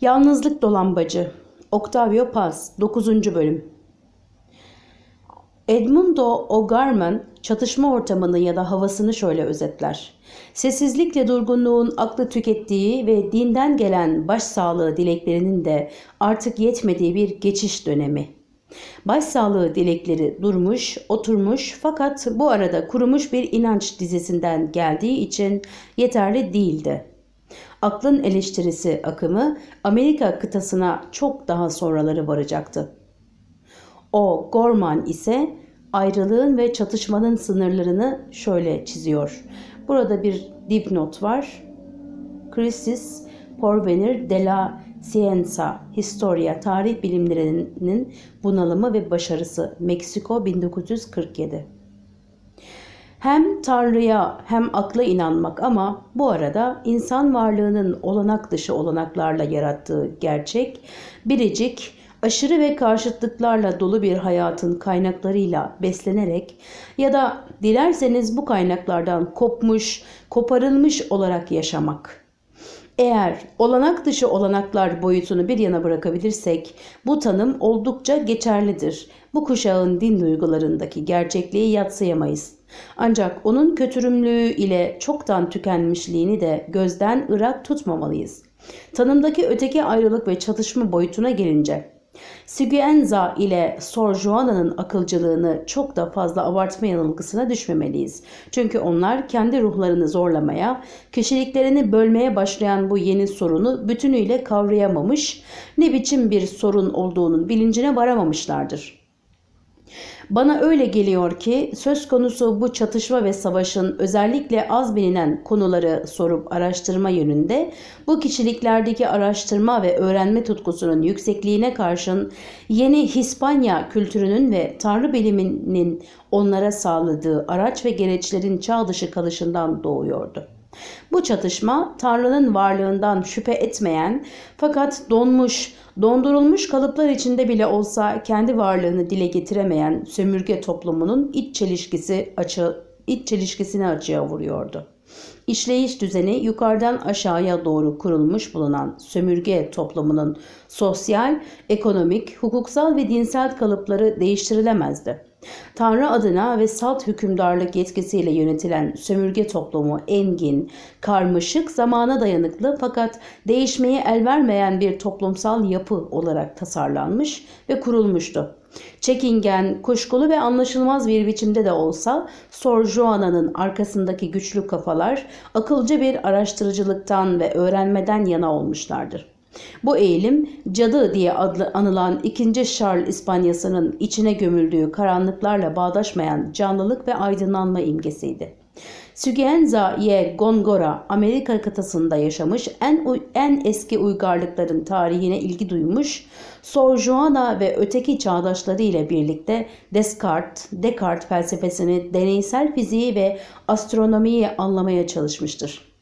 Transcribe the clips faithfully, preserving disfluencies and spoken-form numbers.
Yalnızlık Dolambacı Octavio Paz dokuzuncu Bölüm Edmundo O'Gorman çatışma ortamını ya da havasını şöyle özetler. Sessizlikle durgunluğun aklı tükettiği ve dinden gelen başsağlığı dileklerinin de artık yetmediği bir geçiş dönemi. Başsağlığı dilekleri durmuş, oturmuş fakat bu arada kurumuş bir inanç dizisinden geldiği için yeterli değildi. Aklın eleştirisi akımı Amerika kıtasına çok daha sonraları varacaktı. O Gorman ise ayrılığın ve çatışmanın sınırlarını şöyle çiziyor. Burada bir dipnot var. Crisis Porvenir de la Ciencia, Historia, Tarih Bilimlerinin Bunalımı ve Başarısı, Meksiko bin dokuz yüz kırk yedi. Hem Tanrı'ya hem akla inanmak ama bu arada insan varlığının olanak dışı olanaklarla yarattığı gerçek, biricik, aşırı ve karşıtlıklarla dolu bir hayatın kaynaklarıyla beslenerek ya da dilerseniz bu kaynaklardan kopmuş, koparılmış olarak yaşamak. Eğer olanak dışı olanaklar boyutunu bir yana bırakabilirsek bu tanım oldukça geçerlidir. Bu kuşağın din duygularındaki gerçekliği yadsıyamayız. Ancak onun kötürümlüğü ile çoktan tükenmişliğini de gözden ırak tutmamalıyız. Tanımdaki öteki ayrılık ve çatışma boyutuna gelince, Siguenza ile Sor Juana'nın akılcılığını çok da fazla abartma yanılgısına düşmemeliyiz. Çünkü onlar kendi ruhlarını zorlamaya, kişiliklerini bölmeye başlayan bu yeni sorunu bütünüyle kavrayamamış, ne biçim bir sorun olduğunun bilincine varamamışlardır. Bana öyle geliyor ki söz konusu bu çatışma ve savaşın özellikle az bilinen konuları sorup araştırma yönünde bu kişiliklerdeki araştırma ve öğrenme tutkusunun yüksekliğine karşın yeni Hispanya kültürünün ve tanrı biliminin onlara sağladığı araç ve gereçlerin çağ dışı kalışından doğuyordu. Bu çatışma Tanrı'nın varlığından şüphe etmeyen fakat donmuş, dondurulmuş kalıplar içinde bile olsa kendi varlığını dile getiremeyen sömürge toplumunun iç çelişkisi açı, iç çelişkisini açığa vuruyordu. İşleyiş düzeni yukarıdan aşağıya doğru kurulmuş bulunan sömürge toplumunun sosyal, ekonomik, hukuksal ve dinsel kalıpları değiştirilemezdi. Tanrı adına ve salt hükümdarlık yetkisiyle yönetilen sömürge toplumu engin, karmaşık, zamana dayanıklı fakat değişmeye el vermeyen bir toplumsal yapı olarak tasarlanmış ve kurulmuştu. Çekingen, kuşkulu ve anlaşılmaz bir biçimde de olsa Sor Juana'nın arkasındaki güçlü kafalar akılcı bir araştırıcılıktan ve öğrenmeden yana olmuşlardır. Bu eğilim cadı diye adlı anılan ikinci Charles İspanyası'nın içine gömüldüğü karanlıklarla bağdaşmayan canlılık ve aydınlanma imgesiydi. Siguenza y Góngora Amerika kıtasında yaşamış en, en eski uygarlıkların tarihine ilgi duymuş, Sor Juana ve öteki çağdaşları ile birlikte Descartes, Descartes felsefesini, deneysel fiziği ve astronomiyi anlamaya çalışmıştır.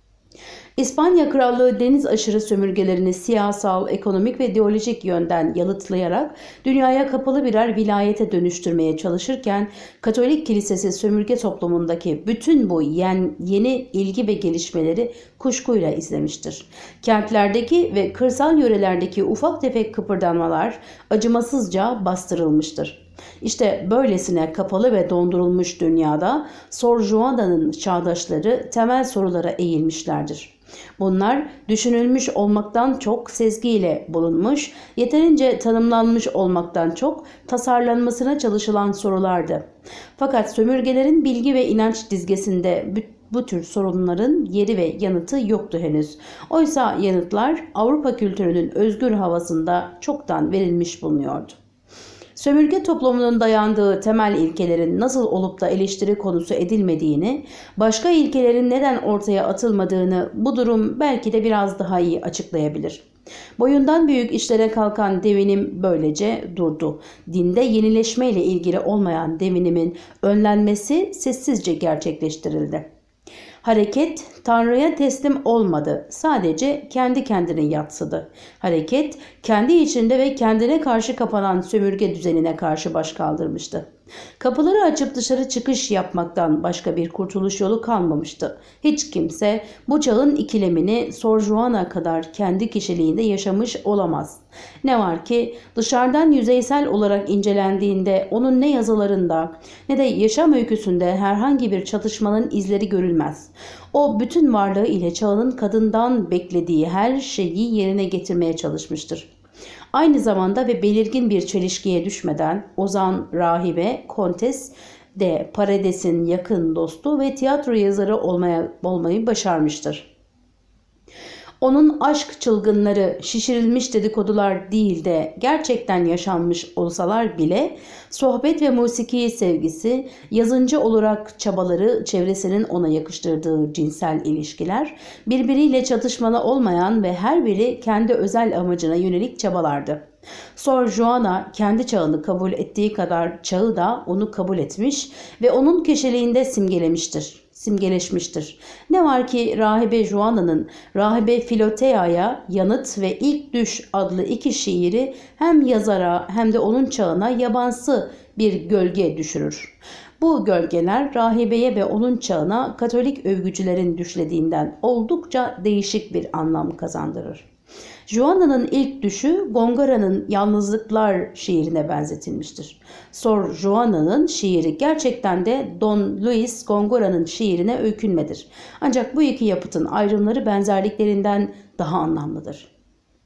İspanya Krallığı deniz aşırı sömürgelerini siyasal, ekonomik ve ideolojik yönden yalıtlayarak dünyaya kapalı birer vilayete dönüştürmeye çalışırken Katolik Kilisesi sömürge toplumundaki bütün bu yeni ilgi ve gelişmeleri kuşkuyla izlemiştir. Kentlerdeki ve kırsal yörelerdeki ufak tefek kıpırdanmalar acımasızca bastırılmıştır. İşte böylesine kapalı ve dondurulmuş dünyada Sor Juana'nın çağdaşları temel sorulara eğilmişlerdir. Bunlar düşünülmüş olmaktan çok sezgiyle bulunmuş, yeterince tanımlanmış olmaktan çok tasarlanmasına çalışılan sorulardı. Fakat sömürgelerin bilgi ve inanç dizgesinde bu tür sorunların yeri ve yanıtı yoktu henüz. Oysa yanıtlar Avrupa kültürünün özgür havasında çoktan verilmiş bulunuyordu. Sömürge toplumunun dayandığı temel ilkelerin nasıl olup da eleştiri konusu edilmediğini, başka ilkelerin neden ortaya atılmadığını bu durum belki de biraz daha iyi açıklayabilir. Boyundan büyük işlere kalkan devinim böylece durdu. Dinde yenileşmeyle ilgili olmayan devinimin önlenmesi sessizce gerçekleştirildi. Hareket Tanrı'ya teslim olmadı. Sadece kendi kendine yatsıdı. Hareket kendi içinde ve kendine karşı kapanan sömürge düzenine karşı baş kaldırmıştı. Kapıları açıp dışarı çıkış yapmaktan başka bir kurtuluş yolu kalmamıştı. Hiç kimse bu çağın ikilemini Sor Juana kadar kendi kişiliğinde yaşamış olamaz. Ne var ki dışarıdan yüzeysel olarak incelendiğinde onun ne yazılarında ne de yaşam öyküsünde herhangi bir çatışmanın izleri görülmez. O bütün varlığı ile çağının kadından beklediği her şeyi yerine getirmeye çalışmıştır. Aynı zamanda ve belirgin bir çelişkiye düşmeden Ozan rahibe Kontes de Paredes'in yakın dostu ve tiyatro yazarı olmaya, olmayı başarmıştır. Onun aşk çılgınları şişirilmiş dedikodular değil de gerçekten yaşanmış olsalar bile sohbet ve musiki sevgisi, yazıncı olarak çabaları, çevresinin ona yakıştırdığı cinsel ilişkiler, birbiriyle çatışmalı olmayan ve her biri kendi özel amacına yönelik çabalardı. Sor Juana kendi çağını kabul ettiği kadar çağı da onu kabul etmiş ve onun kişiliğinde simgelemiştir. simgeleşmiştir. Ne var ki Rahibe Juana'nın Rahibe Filotea'ya Yanıt ve İlk Düş adlı iki şiiri hem yazara hem de onun çağına yabansı bir gölge düşürür. Bu gölgeler rahibeye ve onun çağına Katolik övgücülerin düşlediğinden oldukça değişik bir anlam kazandırır. Juana'nın ilk düşü Gongora'nın Yalnızlıklar şiirine benzetilmiştir. Sor Juana'nın şiiri gerçekten de Don Luis Gongora'nın şiirine öykünmedir. Ancak bu iki yapıtın ayrımları benzerliklerinden daha anlamlıdır.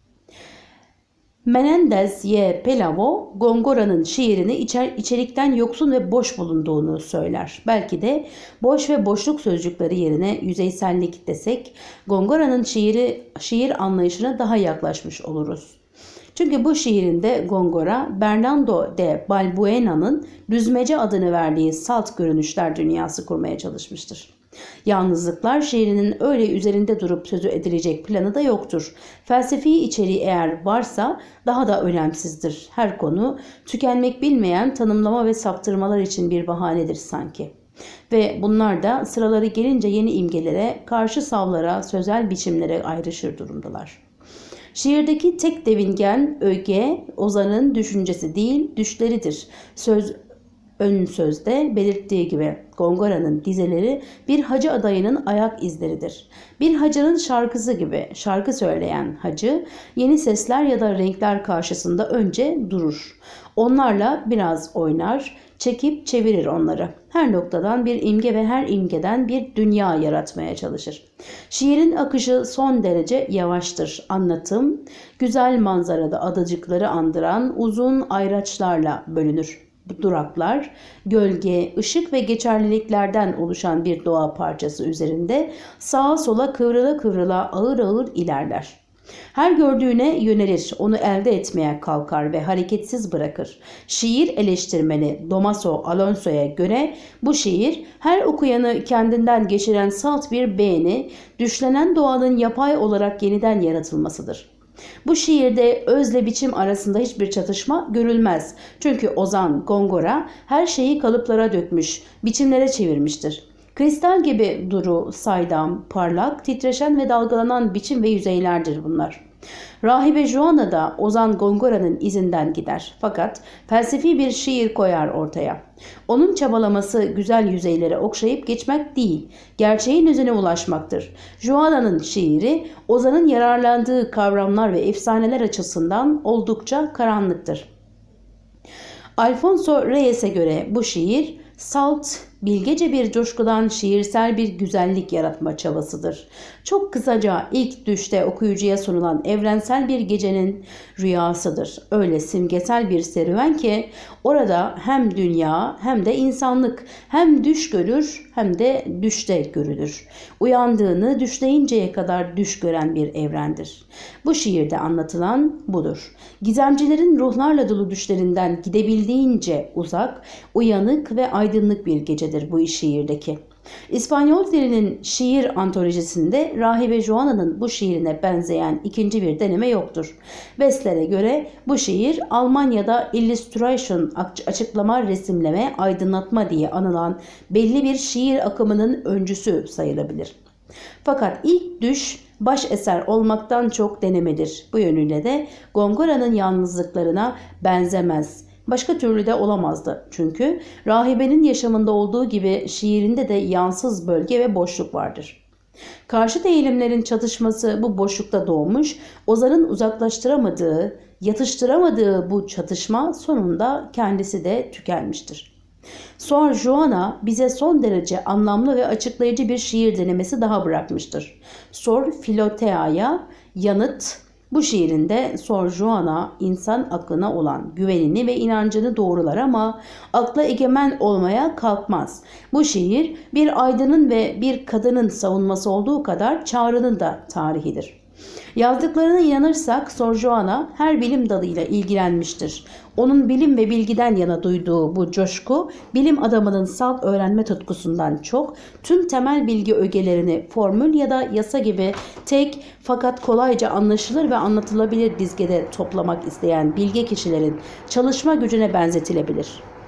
Menendez y Pelavo, Gongora'nın şiirini içer, içerikten yoksun ve boş bulunduğunu söyler. Belki de boş ve boşluk sözcükleri yerine yüzeysellik desek, Gongora'nın şiiri, şiir anlayışına daha yaklaşmış oluruz. Çünkü bu şiirinde Gongora, Bernardo de Balbuena'nın düzmece adını verdiği salt görünüşler dünyası kurmaya çalışmıştır. Yalnızlıklar şiirinin öyle üzerinde durup sözü edilecek planı da yoktur. Felsefi içeriği eğer varsa daha da önemsizdir. Her konu tükenmek bilmeyen tanımlama ve saptırmalar için bir bahanedir sanki. Ve bunlar da sıraları gelince yeni imgelere, karşı savlara, sözel biçimlere ayrışır durumdalar. Şiirdeki tek devingen öge Ozan'ın düşüncesi değil, düşleridir. Söz ön sözde belirttiği gibi Gongora'nın dizeleri bir hacı adayının ayak izleridir. Bir hacının şarkısı gibi şarkı söyleyen hacı yeni sesler ya da renkler karşısında önce durur. Onlarla biraz oynar, çekip çevirir onları. Her noktadan bir imge ve her imgeden bir dünya yaratmaya çalışır. Şiirin akışı son derece yavaştır. Anlatım, güzel manzarada adacıkları andıran uzun ayraçlarla bölünür. Duraklar, gölge, ışık ve geçerliliklerden oluşan bir doğa parçası üzerinde sağa sola kıvrıla kıvrıla ağır ağır ilerler. Her gördüğüne yönelir, onu elde etmeye kalkar ve hareketsiz bırakır. Şiir eleştirmeni Damaso Alonso'ya göre bu şiir her okuyanı kendinden geçiren salt bir beğeni, düşlenen doğanın yapay olarak yeniden yaratılmasıdır. Bu şiirde özle biçim arasında hiçbir çatışma görülmez. Çünkü Ozan Gongora her şeyi kalıplara dökmüş, biçimlere çevirmiştir. Kristal gibi duru, saydam, parlak, titreşen ve dalgalanan biçim ve yüzeylerdir bunlar. Rahibe Juana da Ozan Gongora'nın izinden gider. Fakat felsefi bir şiir koyar ortaya. Onun çabalaması güzel yüzeylere okşayıp geçmek değil, gerçeğin özüne ulaşmaktır. Juana'nın şiiri Ozan'ın yararlandığı kavramlar ve efsaneler açısından oldukça karanlıktır. Alfonso Reyes'e göre bu şiir salt, bilgece bir coşkudan şiirsel bir güzellik yaratma çabasıdır. Çok kısaca ilk düşte okuyucuya sunulan evrensel bir gecenin rüyasıdır. Öyle simgesel bir serüven ki orada hem dünya hem de insanlık hem düş görür hem de düşte görülür. Uyandığını düşleyinceye kadar düş gören bir evrendir. Bu şiirde anlatılan budur. Gizemcilerin ruhlarla dolu düşlerinden gidebildiğince uzak, uyanık ve aydınlık bir gecedir bu şiirdeki. İspanyol dilinin şiir antolojisinde Rahibe Juana'nın bu şiirine benzeyen ikinci bir deneme yoktur. Westler'e göre bu şiir Almanya'da illustration, açıklama, resimleme, aydınlatma diye anılan belli bir şiir akımının öncüsü sayılabilir. Fakat ilk düş baş eser olmaktan çok denemedir. Bu yönüyle de Gongora'nın yalnızlıklarına benzemez. Başka türlü de olamazdı. Çünkü rahibenin yaşamında olduğu gibi şiirinde de yansız bölge ve boşluk vardır. Karşıt eğilimlerin çatışması bu boşlukta doğmuş, ozanın uzaklaştıramadığı, yatıştıramadığı bu çatışma sonunda kendisi de tükenmiştir. Sor Juana bize son derece anlamlı ve açıklayıcı bir şiir denemesi daha bırakmıştır. Sor Filotea'ya yanıt. Bu şiirinde Sor Juana insan aklına olan güvenini ve inancını doğrular ama akla egemen olmaya kalkmaz. Bu şiir bir aydının ve bir kadının savunması olduğu kadar çağrının da tarihidir. Yazdıklarına inanırsak Sor Juana her bilim dalıyla ilgilenmiştir. Onun bilim ve bilgiden yana duyduğu bu coşku, bilim adamının salt öğrenme tutkusundan çok tüm temel bilgi ögelerini formül ya da yasa gibi tek fakat kolayca anlaşılır ve anlatılabilir dizgede toplamak isteyen bilge kişilerin çalışma gücüne benzetilebilir.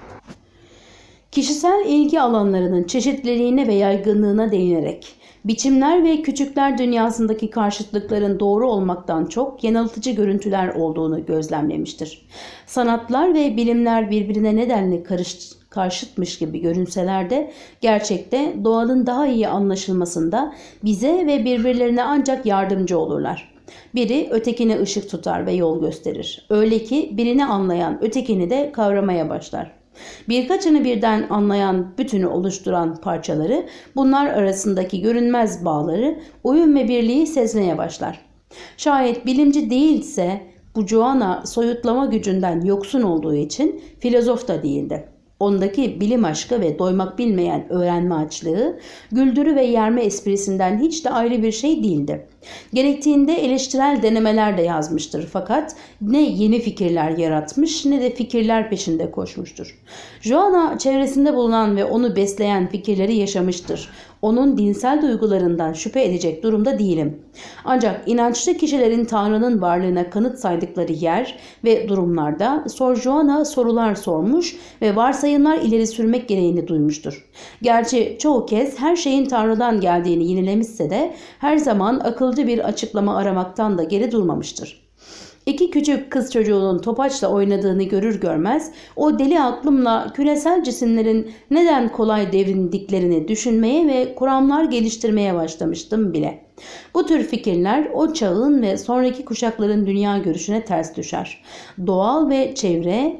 Kişisel ilgi alanlarının çeşitliliğine ve yaygınlığına değinerek, biçimler ve küçükler dünyasındaki karşıtlıkların doğru olmaktan çok yanıltıcı görüntüler olduğunu gözlemlemiştir. Sanatlar ve bilimler birbirine nedenle karış, karşıtmış gibi görünseler de gerçekte doğanın daha iyi anlaşılmasında bize ve birbirlerine ancak yardımcı olurlar. Biri ötekine ışık tutar ve yol gösterir. Öyle ki birini anlayan ötekini de kavramaya başlar. Birkaçını birden anlayan bütünü oluşturan parçaları, bunlar arasındaki görünmez bağları, uyum ve birliği sezmeye başlar. Şayet bilimci değilse bu Juana soyutlama gücünden yoksun olduğu için filozof da değildi. Ondaki bilim aşkı ve doymak bilmeyen öğrenme açlığı, güldürü ve yerme esprisinden hiç de ayrı bir şey değildi. Gerektiğinde eleştirel denemeler de yazmıştır fakat ne yeni fikirler yaratmış ne de fikirler peşinde koşmuştur. Juana çevresinde bulunan ve onu besleyen fikirleri yaşamıştır. Onun dinsel duygularından şüphe edecek durumda değilim. Ancak inançlı kişilerin Tanrı'nın varlığına kanıt saydıkları yer ve durumlarda Sor Juana sorular sormuş ve varsayımlar ileri sürmek gereğini duymuştur. Gerçi çoğu kez her şeyin Tanrı'dan geldiğini yinelemişse de her zaman akılcı bir açıklama aramaktan da geri durmamıştır. İki küçük kız çocuğunun topaçla oynadığını görür görmez o deli aklımla küresel cisimlerin neden kolay devrindiklerini düşünmeye ve kuramlar geliştirmeye başlamıştım bile. Bu tür fikirler o çağın ve sonraki kuşakların dünya görüşüne ters düşer. Doğal ve çevre,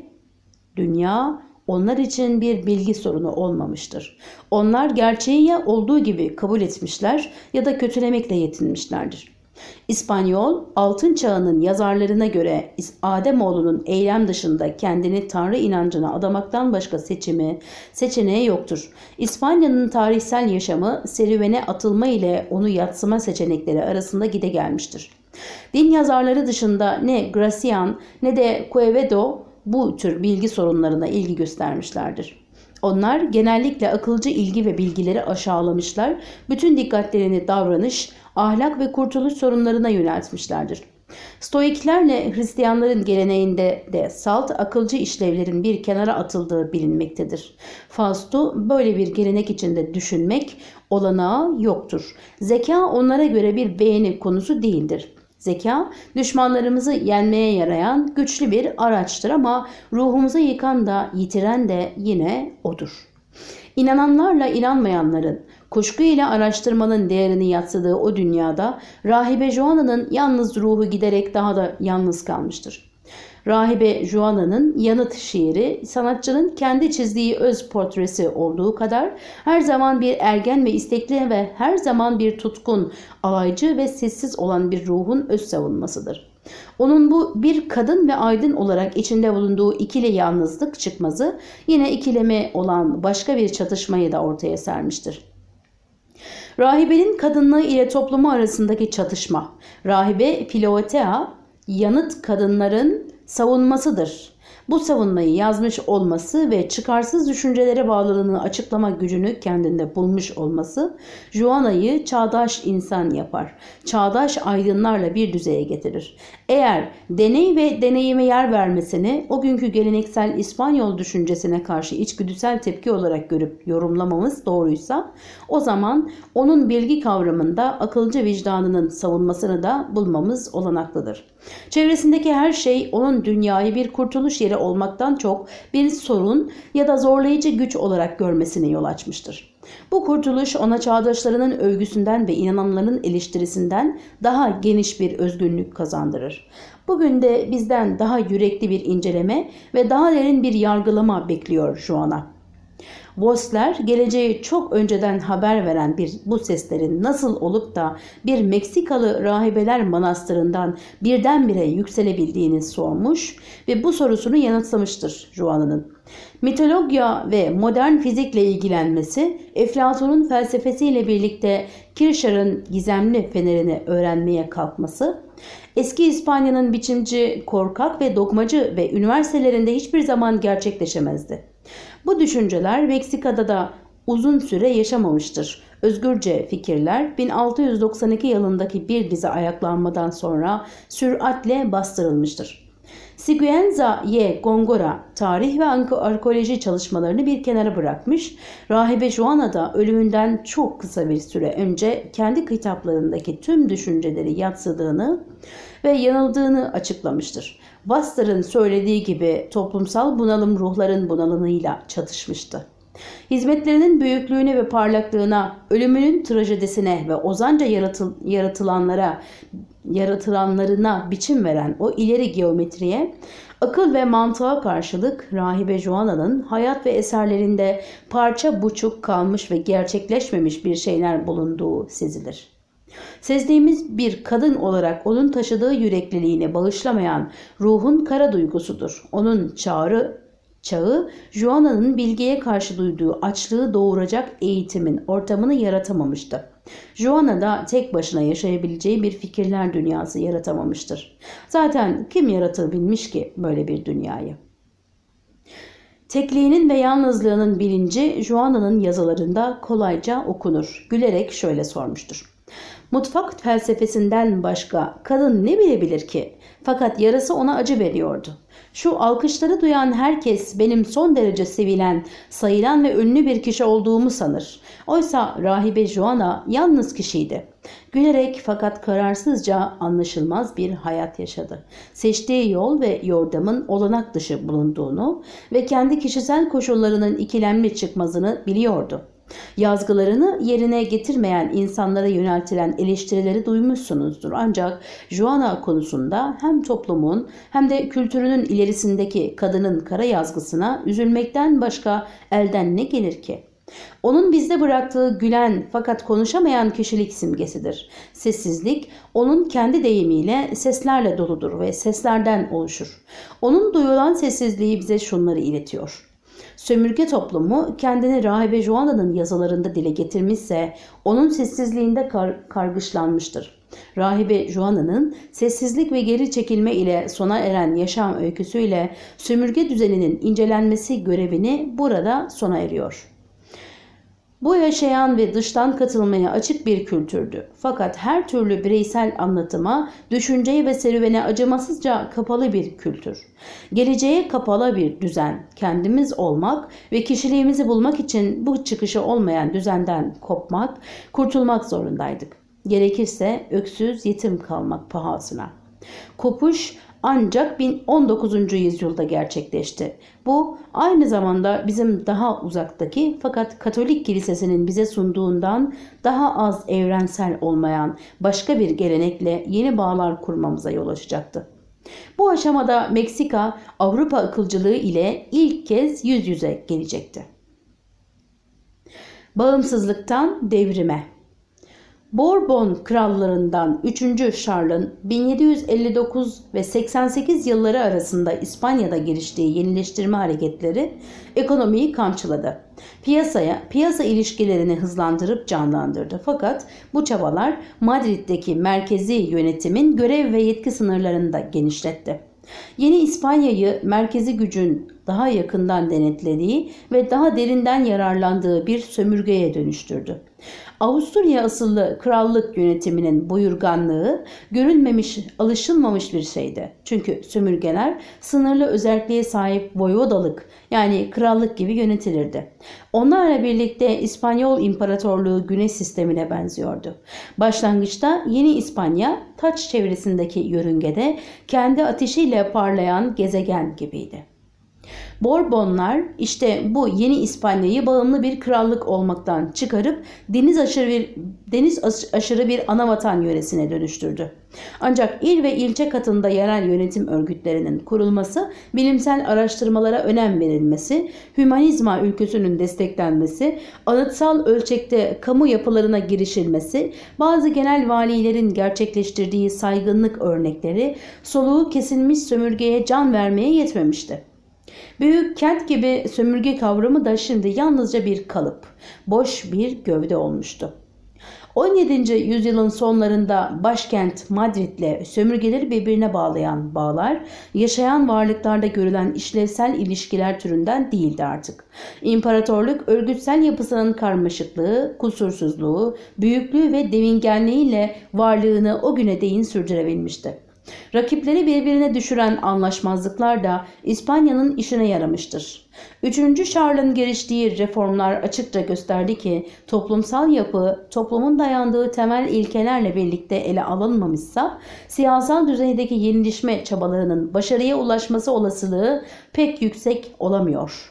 dünya onlar için bir bilgi sorunu olmamıştır. Onlar gerçeği ya olduğu gibi kabul etmişler ya da kötülemekle yetinmişlerdir. İspanyol altın çağının yazarlarına göre Ademoğlunun eylem dışında kendini Tanrı inancına adamaktan başka seçimi, seçeneği yoktur. İspanya'nın tarihsel yaşamı serüvene atılma ile onu yatsıma seçenekleri arasında gide gelmiştir. Din yazarları dışında ne Gracian ne de Quevedo bu tür bilgi sorunlarına ilgi göstermişlerdir. Onlar genellikle akılcı ilgi ve bilgileri aşağılamışlar, bütün dikkatlerini davranış, ahlak ve kurtuluş sorunlarına yöneltmişlerdir. Stoiklerle Hristiyanların geleneğinde de salt akılcı işlevlerin bir kenara atıldığı bilinmektedir. Faust'u böyle bir gelenek içinde düşünmek olanağı yoktur. Zeka onlara göre bir beğeni konusu değildir. Zeka, düşmanlarımızı yenmeye yarayan güçlü bir araçtır ama ruhumuzu yıkan da yitiren de yine odur. İnananlarla inanmayanların, kuşku ile araştırmanın değerini yadsıdığı o dünyada Rahibe Juana'nın yalnız ruhu giderek daha da yalnız kalmıştır. Rahibe Juana'nın yanıt şiiri sanatçının kendi çizdiği öz portresi olduğu kadar her zaman bir ergen ve istekli ve her zaman bir tutkun, alaycı ve sessiz olan bir ruhun öz savunmasıdır. Onun bu bir kadın ve aydın olarak içinde bulunduğu ikili yalnızlık çıkmazı yine ikileme olan başka bir çatışmayı da ortaya sermiştir. Rahibenin kadınlığı ile toplumu arasındaki çatışma. Rahibe Filotea yanıt kadınların savunmasıdır. Bu savunmayı yazmış olması ve çıkarsız düşüncelere bağlılığını açıklama gücünü kendinde bulmuş olması Juana'yı çağdaş insan yapar. Çağdaş aydınlarla bir düzeye getirir. Eğer deney ve deneyime yer vermesini o günkü geleneksel İspanyol düşüncesine karşı içgüdüsel tepki olarak görüp yorumlamamız doğruysa o zaman onun bilgi kavramında akılcı vicdanının savunmasını da bulmamız olanaklıdır. Çevresindeki her şey onun dünyayı bir kurtuluş yeri vesile olmaktan çok bir sorun ya da zorlayıcı güç olarak görmesine yol açmıştır. Bu kurtuluş ona çağdaşlarının övgüsünden ve inananların eleştirisinden daha geniş bir özgünlük kazandırır. Bugün de bizden daha yürekli bir inceleme ve daha derin bir yargılama bekliyor Joana. Vossler geleceği çok önceden haber veren bir bu seslerin nasıl olup da bir Meksikalı rahibeler manastırından birdenbire yükselebildiğini sormuş ve bu sorusunu yanıtlamıştır Joana'nın. Mitologiya ve modern fizikle ilgilenmesi, Eflatun'un felsefesiyle birlikte Kircher'ın gizemli fenerini öğrenmeye kalkması, eski İspanya'nın biçimci, korkak ve dogmacı ve üniversitelerinde hiçbir zaman gerçekleşemezdi. Bu düşünceler Meksika'da da uzun süre yaşamamıştır. Özgürce fikirler bin altı yüz doksan iki yılındaki bir dizi ayaklanmadan sonra süratle bastırılmıştır. Siguenza y Góngora tarih ve arkeoloji çalışmalarını bir kenara bırakmış, rahibe Joana da ölümünden çok kısa bir süre önce kendi kitaplarındaki tüm düşünceleri yadsıdığını ve yanıldığını açıklamıştır. Vassler'ın söylediği gibi toplumsal bunalım ruhların bunalımıyla çatışmıştı. Hizmetlerinin büyüklüğüne ve parlaklığına, ölümünün trajedisine ve ozanca yaratıl yaratılanlara, yaratılanlarına biçim veren o ileri geometriye, akıl ve mantığa karşılık rahibe Joana'nın hayat ve eserlerinde parça buçuk kalmış ve gerçekleşmemiş bir şeyler bulunduğu sezilir. Sezdiğimiz bir kadın olarak onun taşıdığı yürekliliğini bağışlamayan ruhun kara duygusudur. Onun çağrı, çağı, Joana'nın bilgiye karşı duyduğu açlığı doğuracak eğitimin ortamını yaratamamıştı. Joana da tek başına yaşayabileceği bir fikirler dünyası yaratamamıştır. Zaten kim yaratabilmiş ki böyle bir dünyayı? Tekliğinin ve yalnızlığının bilinci Joana'nın yazılarında kolayca okunur. Gülerek şöyle sormuştur. Mutfak felsefesinden başka kadın ne bilebilir ki? Fakat yarası ona acı veriyordu. Şu alkışları duyan herkes benim son derece sevilen, sayılan ve ünlü bir kişi olduğumu sanır. Oysa rahibe Joana yalnız kişiydi. Gülerek fakat kararsızca anlaşılmaz bir hayat yaşadı. Seçtiği yol ve yordamın olanak dışı bulunduğunu ve kendi kişisel koşullarının ikilemli çıkmazını biliyordu. Yazgılarını yerine getirmeyen insanlara yöneltilen eleştirileri duymuşsunuzdur. Ancak Joana konusunda hem toplumun hem de kültürünün ilerisindeki kadının kara yazgısına üzülmekten başka elden ne gelir ki? Onun bizde bıraktığı gülen fakat konuşamayan kişilik simgesidir. Sessizlik onun kendi deyimiyle seslerle doludur ve seslerden oluşur. Onun duyulan sessizliği bize şunları iletiyor. Sömürge toplumu kendini rahibe Joana'nın yazılarında dile getirmişse onun sessizliğinde kar kargışlanmıştır. Rahibe Joana'nın sessizlik ve geri çekilme ile sona eren yaşam öyküsüyle sömürge düzeninin incelenmesi görevini burada sona eriyor. Bu yaşayan ve dıştan katılmaya açık bir kültürdü. Fakat her türlü bireysel anlatıma, düşünceye ve serüvene acımasızca kapalı bir kültür. Geleceğe kapalı bir düzen, kendimiz olmak ve kişiliğimizi bulmak için bu çıkışı olmayan düzenden kopmak, kurtulmak zorundaydık. Gerekirse öksüz, yetim kalmak pahasına. Kopuş ancak on dokuzuncu yüzyılda gerçekleşti. Bu aynı zamanda bizim daha uzaktaki fakat Katolik Kilisesi'nin bize sunduğundan daha az evrensel olmayan başka bir gelenekle yeni bağlar kurmamıza yol açacaktı. Bu aşamada Meksika Avrupa akılcılığı ile ilk kez yüz yüze gelecekti. Bağımsızlıktan devrime. Bourbon krallarından üçüncü Charles'ın bin yedi yüz elli dokuz ve seksen sekiz yılları arasında İspanya'da giriştiği yenileştirme hareketleri ekonomiyi kamçıladı. Piyasaya, piyasa ilişkilerini hızlandırıp canlandırdı. Fakat bu çabalar Madrid'deki merkezi yönetimin görev ve yetki sınırlarını da genişletti. Yeni İspanya'yı merkezi gücün daha yakından denetlediği ve daha derinden yararlandığı bir sömürgeye dönüştürdü. Avusturya asıllı krallık yönetiminin buyurganlığı görülmemiş, alışılmamış bir şeydi. Çünkü sömürgeler sınırlı özelliğe sahip voyvodalık yani krallık gibi yönetilirdi. Onlarla birlikte İspanyol İmparatorluğu güneş sistemine benziyordu. Başlangıçta yeni İspanya taç çevresindeki yörüngede kendi ateşiyle parlayan gezegen gibiydi. Borbonlar işte bu yeni İspanya'yı bağımlı bir krallık olmaktan çıkarıp deniz aşırı bir, deniz aşırı bir anavatan yöresine dönüştürdü. Ancak il ve ilçe katında yerel yönetim örgütlerinin kurulması, bilimsel araştırmalara önem verilmesi, hümanizma ülküsünün desteklenmesi, anıtsal ölçekte kamu yapılarına girişilmesi, bazı genel valilerin gerçekleştirdiği saygınlık örnekleri soluğu kesilmiş sömürgeye can vermeye yetmemişti. Büyük kent gibi sömürge kavramı da şimdi yalnızca bir kalıp, boş bir gövde olmuştu. on yedinci yüzyılın sonlarında başkent Madrid'le sömürgeleri birbirine bağlayan bağlar, yaşayan varlıklarda görülen işlevsel ilişkiler türünden değildi artık. İmparatorluk örgütsel yapısının karmaşıklığı, kusursuzluğu, büyüklüğü ve devingenliğiyle varlığını o güne değin sürdürebilmişti. Rakipleri birbirine düşüren anlaşmazlıklar da İspanya'nın işine yaramıştır. Üçüncü Charles'ın giriştiği reformlar açıkça gösterdi ki toplumsal yapı toplumun dayandığı temel ilkelerle birlikte ele alınmamışsa siyasal düzeydeki yenileşme çabalarının başarıya ulaşması olasılığı pek yüksek olamıyor.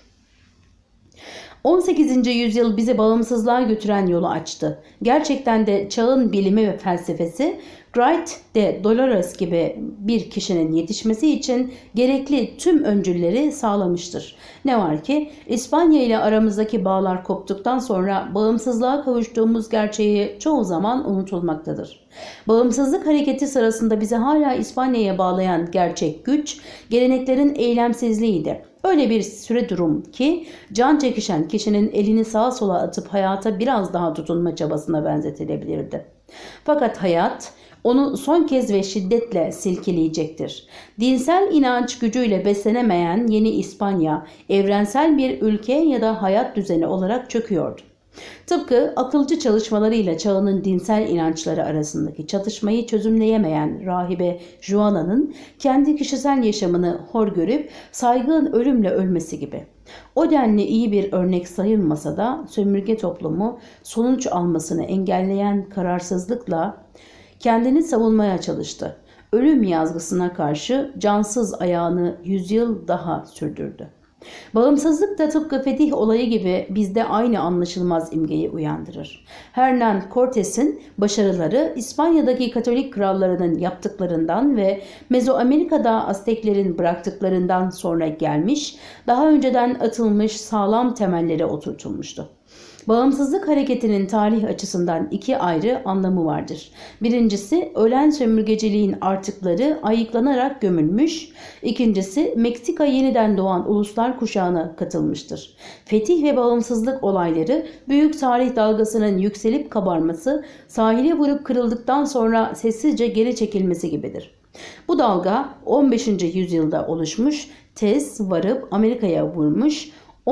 on sekizinci yüzyıl bizi bağımsızlığa götüren yolu açtı. Gerçekten de çağın bilimi ve felsefesi Wright de Dolores gibi bir kişinin yetişmesi için gerekli tüm öncülleri sağlamıştır. Ne var ki İspanya ile aramızdaki bağlar koptuktan sonra bağımsızlığa kavuştuğumuz gerçeği çoğu zaman unutulmaktadır. Bağımsızlık hareketi sırasında bizi hala İspanya'ya bağlayan gerçek güç, geleneklerin eylemsizliğiydi. Öyle bir süre durum ki can çekişen kişinin elini sağa sola atıp hayata biraz daha tutunma çabasına benzetilebilirdi. Fakat hayat onu son kez ve şiddetle silkeleyecektir. Dinsel inanç gücüyle beslenemeyen yeni İspanya, evrensel bir ülke ya da hayat düzeni olarak çöküyordu. Tıpkı akılcı çalışmalarıyla çağının dinsel inançları arasındaki çatışmayı çözümleyemeyen rahibe Juana'nın kendi kişisel yaşamını hor görüp saygın ölümle ölmesi gibi. O denli iyi bir örnek sayılmasa da sömürge toplumu sonuç almasını engelleyen kararsızlıkla kendini savunmaya çalıştı. Ölüm yazgısına karşı cansız ayağını yüzyıl daha sürdürdü. Bağımsızlık da tıpkı fetih olayı gibi bizde aynı anlaşılmaz imgeyi uyandırır. Hernán Cortés'in başarıları İspanya'daki Katolik krallarının yaptıklarından ve Mezoamerika'da Azteklerin bıraktıklarından sonra gelmiş, daha önceden atılmış sağlam temellere oturtulmuştu. Bağımsızlık hareketinin tarih açısından iki ayrı anlamı vardır. Birincisi ölen sömürgeciliğin artıkları ayıklanarak gömülmüş, ikincisi Meksika yeniden doğan uluslar kuşağına katılmıştır. Fetih ve bağımsızlık olayları büyük tarih dalgasının yükselip kabarması, sahile vurup kırıldıktan sonra sessizce geri çekilmesi gibidir. Bu dalga on beşinci yüzyılda oluşmuş, tez varıp Amerika'ya vurmuş,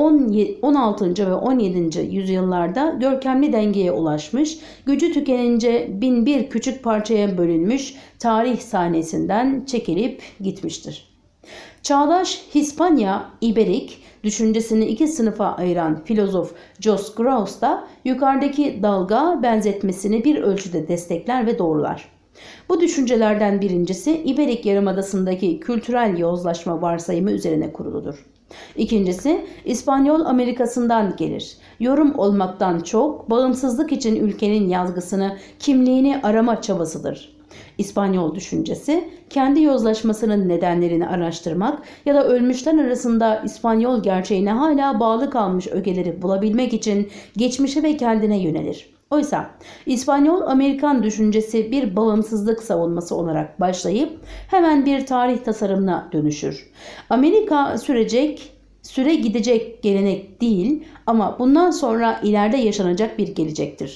on altıncı ve on yedinci yüzyıllarda görkemli dengeye ulaşmış, gücü tükenince bin bir küçük parçaya bölünmüş, tarih sahnesinden çekilip gitmiştir. Çağdaş Hispanya, İberik düşüncesini iki sınıfa ayıran filozof Jos Graus da yukarıdaki dalga benzetmesini bir ölçüde destekler ve doğrular. Bu düşüncelerden birincisi İberik Yarımadası'ndaki kültürel yozlaşma varsayımı üzerine kuruludur. İkincisi İspanyol Amerikası'ndan gelir. Yorum olmaktan çok bağımsızlık için ülkenin yazgısını, kimliğini arama çabasıdır. İspanyol düşüncesi kendi yozlaşmasının nedenlerini araştırmak ya da ölmüşler arasında İspanyol gerçeğine hala bağlı kalmış ögeleri bulabilmek için geçmişe ve kendine yönelir. Oysa İspanyol-Amerikan düşüncesi bir bağımsızlık savunması olarak başlayıp hemen bir tarih tasarımına dönüşür. Amerika sürecek, süre gidecek gelenek değil ama bundan sonra ileride yaşanacak bir gelecektir.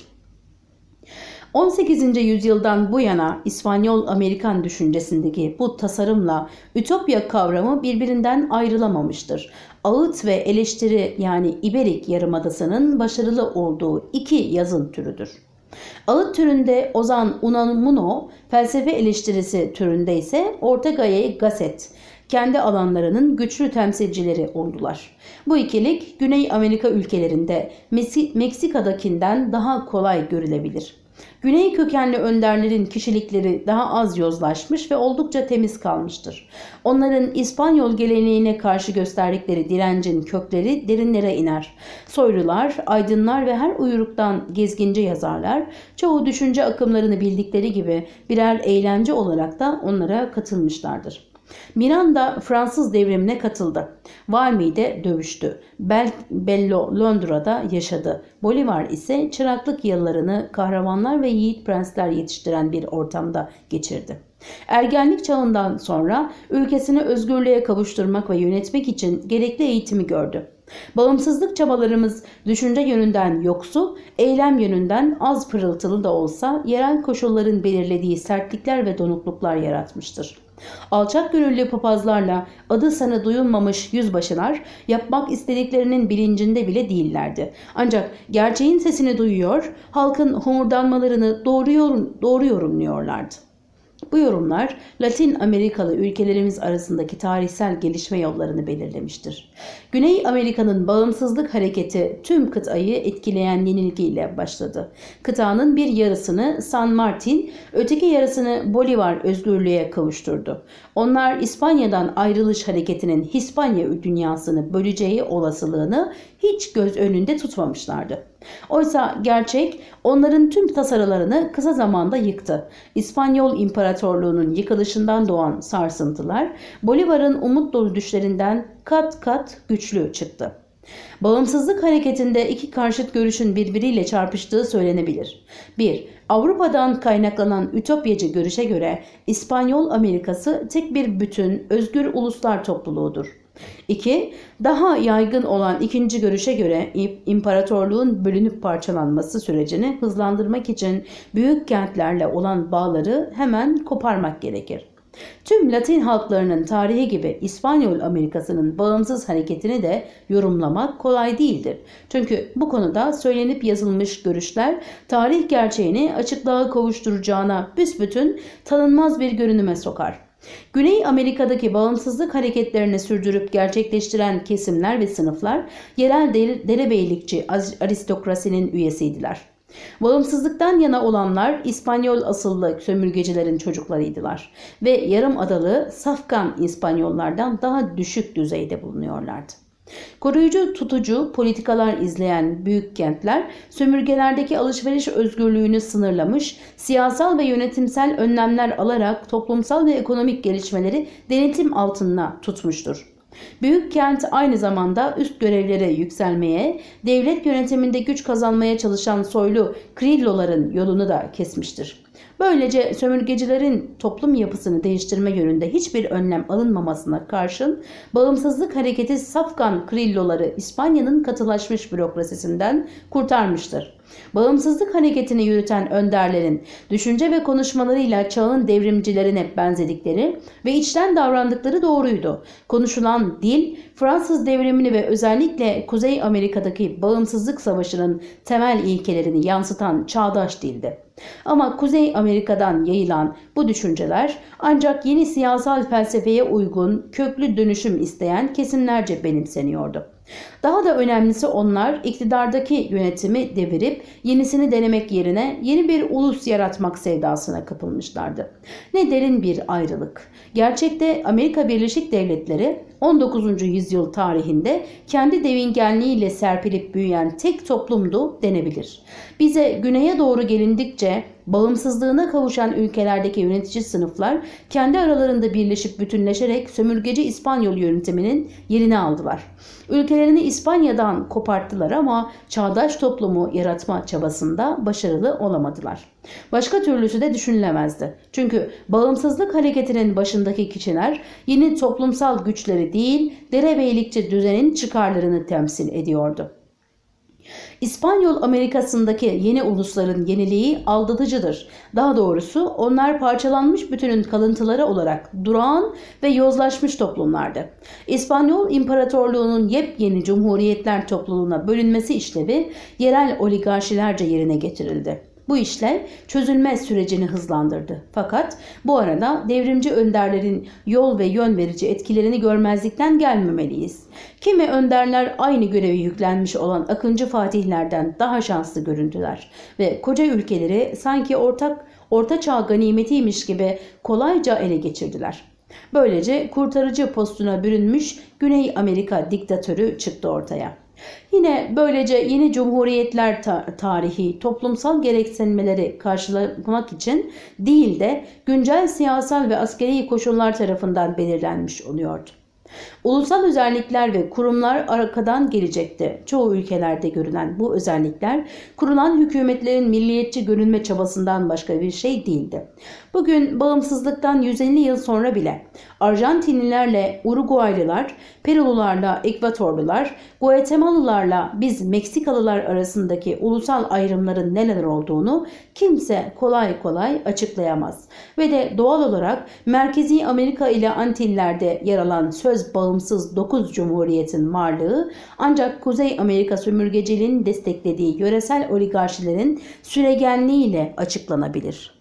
on sekizinci yüzyıldan bu yana İspanyol-Amerikan düşüncesindeki bu tasarımla ütopya kavramı birbirinden ayrılamamıştır. Ağıt ve eleştiri yani İberik Yarımadası'nın başarılı olduğu iki yazın türüdür. Ağıt türünde Ozan Unamuno, felsefe eleştirisi türünde ise Ortega y Gasset kendi alanlarının güçlü temsilcileri oldular. Bu ikilik Güney Amerika ülkelerinde Meksika'dakinden daha kolay görülebilir. Güney kökenli önderlerin kişilikleri daha az yozlaşmış ve oldukça temiz kalmıştır. Onların İspanyol geleneğine karşı gösterdikleri direncin kökleri derinlere iner. Soylular, aydınlar ve her uyruktan gezgince yazarlar, çoğu düşünce akımlarını bildikleri gibi birer eğlence olarak da onlara katılmışlardır. Miranda Fransız devrimine katıldı. Valmy'de dövüştü. Bel Bello Londra'da yaşadı. Bolivar ise çıraklık yıllarını kahramanlar ve yiğit prensler yetiştiren bir ortamda geçirdi. Ergenlik çağından sonra ülkesini özgürlüğe kavuşturmak ve yönetmek için gerekli eğitimi gördü. Bağımsızlık çabalarımız düşünce yönünden yoksul, eylem yönünden az pırıltılı da olsa yerel koşulların belirlediği sertlikler ve donukluklar yaratmıştır. Alçak gönüllü papazlarla adı sanı duyulmamış yüzbaşılar yapmak istediklerinin bilincinde bile değillerdi. Ancak gerçeğin sesini duyuyor, halkın homurdanmalarını doğru, yorum, doğru yorumluyorlardı. Bu yorumlar Latin Amerikalı ülkelerimiz arasındaki tarihsel gelişme yollarını belirlemiştir. Güney Amerika'nın bağımsızlık hareketi tüm kıtayı etkileyen yenilgiyle başladı. Kıtanın bir yarısını San Martin, öteki yarısını Bolivar özgürlüğe kavuşturdu. Onlar İspanya'dan ayrılış hareketinin Hispanya dünyasını böleceği olasılığını hiç göz önünde tutmamışlardı. Oysa gerçek onların tüm tasarılarını kısa zamanda yıktı. İspanyol İmparatorluğu'nun yıkılışından doğan sarsıntılar Bolivar'ın umut dolu düşlerinden kat kat güçlü çıktı. Bağımsızlık hareketinde iki karşıt görüşün birbiriyle çarpıştığı söylenebilir. bir Avrupa'dan kaynaklanan ütopyacı görüşe göre İspanyol Amerikası tek bir bütün özgür uluslar topluluğudur. İki Daha yaygın olan ikinci görüşe göre imparatorluğun bölünüp parçalanması sürecini hızlandırmak için büyük kentlerle olan bağları hemen koparmak gerekir. Tüm Latin halklarının tarihi gibi İspanyol Amerikası'nın bağımsız hareketini de yorumlamak kolay değildir. Çünkü bu konuda söylenip yazılmış görüşler tarih gerçeğini açıklığa kavuşturacağına büsbütün tanınmaz bir görünüme sokar. Güney Amerika'daki bağımsızlık hareketlerini sürdürüp gerçekleştiren kesimler ve sınıflar yerel derebeylikçi aristokrasinin üyesiydiler. Bağımsızlıktan yana olanlar İspanyol asıllı sömürgecilerin çocuklarıydılar ve yarım adalı safkan İspanyollardan daha düşük düzeyde bulunuyorlardı. Koruyucu tutucu politikalar izleyen büyük kentler sömürgelerdeki alışveriş özgürlüğünü sınırlamış, siyasal ve yönetimsel önlemler alarak toplumsal ve ekonomik gelişmeleri denetim altına tutmuştur. Büyük kent aynı zamanda üst görevlere yükselmeye, devlet yönetiminde güç kazanmaya çalışan soylu Krilloların yolunu da kesmiştir. Böylece sömürgecilerin toplum yapısını değiştirme yönünde hiçbir önlem alınmamasına karşın bağımsızlık hareketi safkan Krilloları İspanya'nın katılaşmış bürokrasisinden kurtarmıştır. Bağımsızlık hareketini yürüten önderlerin düşünce ve konuşmalarıyla çağın devrimcilerine benzedikleri ve içten davrandıkları doğruydu. Konuşulan dil Fransız devrimini ve özellikle Kuzey Amerika'daki bağımsızlık savaşının temel ilkelerini yansıtan çağdaş dildi. Ama Kuzey Amerika'dan yayılan bu düşünceler ancak yeni siyasal felsefeye uygun köklü dönüşüm isteyen kesimlerce benimseniyordu. Daha da önemlisi onlar iktidardaki yönetimi devirip yenisini denemek yerine yeni bir ulus yaratmak sevdasına kapılmışlardı. Ne derin bir ayrılık. Gerçekte Amerika Birleşik Devletleri on dokuzuncu yüzyıl tarihinde kendi devingenliğiyle serpilip büyüyen tek toplumdu denebilir. Bize güneye doğru gelindikçe bağımsızlığına kavuşan ülkelerdeki yönetici sınıflar kendi aralarında birleşip bütünleşerek sömürgeci İspanyol yönetiminin yerini aldılar. Ülkelerini İspanya'dan koparttılar ama çağdaş toplumu yaratma çabasında başarılı olamadılar. Başka türlüsü de düşünülemezdi. Çünkü bağımsızlık hareketinin başındaki kişiler yeni toplumsal güçleri değil, derebeylikçi düzenin çıkarlarını temsil ediyordu. İspanyol Amerikası'ndaki yeni ulusların yeniliği aldatıcıdır. Daha doğrusu onlar parçalanmış bütünün kalıntıları olarak durağan ve yozlaşmış toplumlardı. İspanyol İmparatorluğu'nun yepyeni cumhuriyetler topluluğuna bölünmesi işlevi yerel oligarşilerce yerine getirildi. Bu işler çözülme sürecini hızlandırdı. Fakat bu arada devrimci önderlerin yol ve yön verici etkilerini görmezlikten gelmemeliyiz. Kimi önderler aynı görevi yüklenmiş olan akıncı fatihlerden daha şanslı göründüler ve koca ülkeleri sanki ortak orta çağ ganimetiymiş gibi kolayca ele geçirdiler. Böylece kurtarıcı postuna bürünmüş Güney Amerika diktatörü çıktı ortaya. Yine böylece yeni cumhuriyetler ta- tarihi toplumsal gereksinmeleri karşılamak için değil de güncel siyasal ve askeri koşullar tarafından belirlenmiş oluyordu. Ulusal özellikler ve kurumlar arkadan gelecekti. Çoğu ülkelerde görülen bu özellikler kurulan hükümetlerin milliyetçi görünme çabasından başka bir şey değildi. Bugün bağımsızlıktan yüz elli yıl sonra bile Arjantinlilerle Uruguaylılar, Perulularla Ekvatorlular, Guatemalalılarla biz Meksikalılar arasındaki ulusal ayrımların neler olduğunu kimse kolay kolay açıklayamaz. Ve de doğal olarak Merkezi Amerika ile Antillerde yer alan söz bağımsız dokuz cumhuriyetin varlığı ancak Kuzey Amerika sömürgeciliğinin desteklediği yöresel oligarşilerin süregenliğiyle açıklanabilir.